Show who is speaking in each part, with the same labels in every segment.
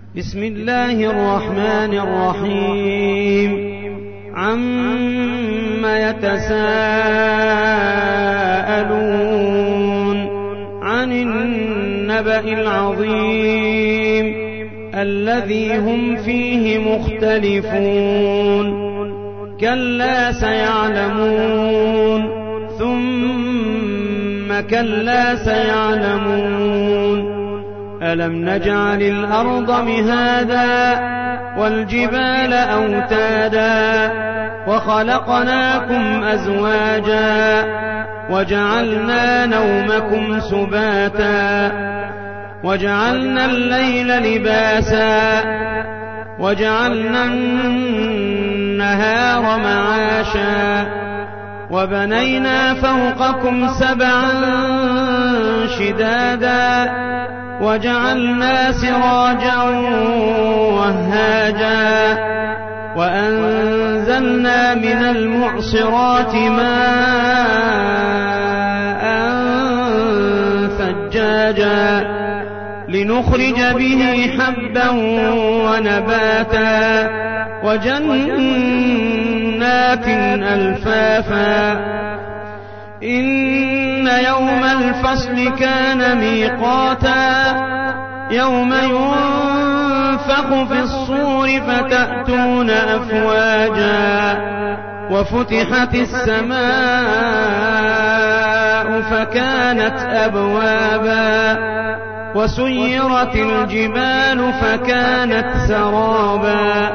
Speaker 1: بسم الله الرحمن الرحيم عما يتساءلون عن النبأ العظيم الذي هم فيه مختلفون كلا سيعلمون ثم كلا سيعلمون ألم نجعل الأرض مهادا والجبال أوتادا وخلقناكم أزواجا وجعلنا نومكم سباتا وجعلنا الليل لباسا وجعلنا النهار معاشا وبنينا فوقكم سبعا شدادا وجعلنا سراجا وهاجا وأنزلنا من المعصرات ماء ثجاجا لنخرج به حبا ونباتا وجنات ألفافا إن يوم الفصل كان ميقاتا يوم ينفخ في الصور فتأتون أفواجا وفتحت السماء فكانت أبوابا وسيرت الجبال فكانت سرابا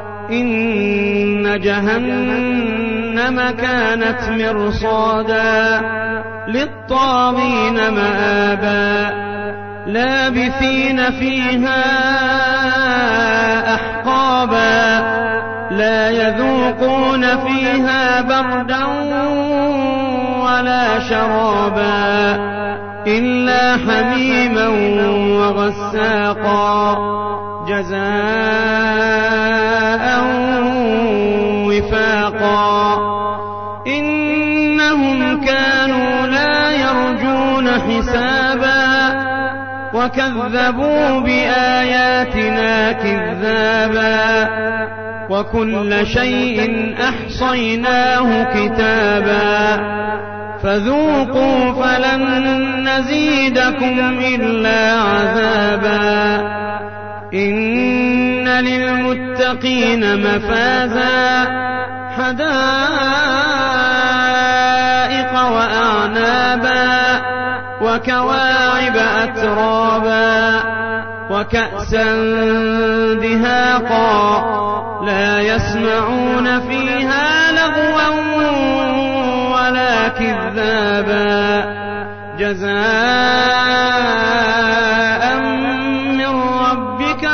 Speaker 1: إن جهنم كانت مرصادا للطاغين مآبا لابثين فيها أحقابا لا يذوقون فيها بردا ولا شرابا إلا حميما وغساقا جزاء وفاقا إنهم كانوا لا يرجون حسابا وكذبوا بآياتنا كذابا وكل شيء أحصيناه كتابا فذوقوا فلن نزيدكم إلا عذابا إن للمتقين مفازا حدائق وأعنابا وكواعب أترابا وكأسا دهاقا لا يسمعون فيها لغوا ولا كذابا جزاء من ربك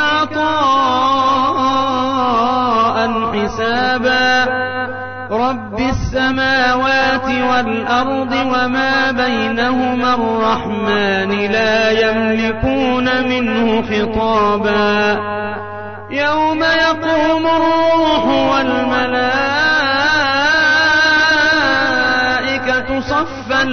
Speaker 1: عطاء حسابا رب السماوات والأرض وما بينهما الرحمن لا يملكون منه خطابا يوم يقوم الروح والملائكة صفا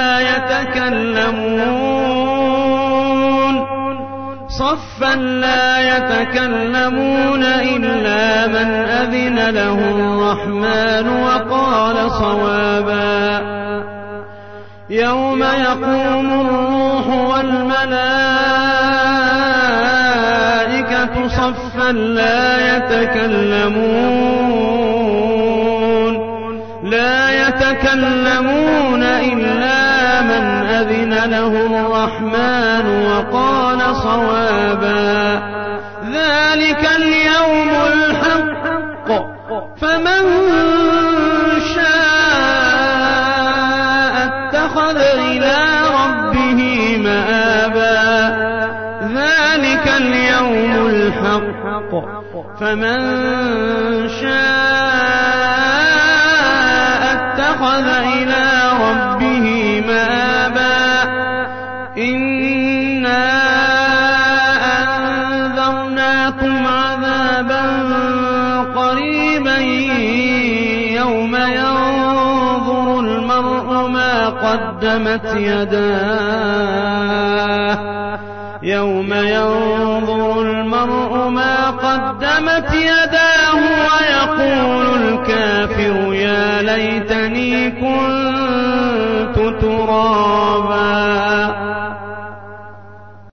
Speaker 1: لا يتكلمون إلا من أذن له الرحمن وقال صوابا يوم يقوم الروح والملائكة صفا لا يتكلمون إلا من أذن له الرحمن وقال صوابا ذلك اليوم الحق فمن شاء اتخذ إلى ربه مآبا ذلك اليوم الحق فمن شاء اتخذ إلى ربه مآبا إنا أنذرناكم عذابا قريبا يوم ينظر المرء ما قدمت يداه قدمت يداه ويقول الكافر يا ليتني كنت ترابا.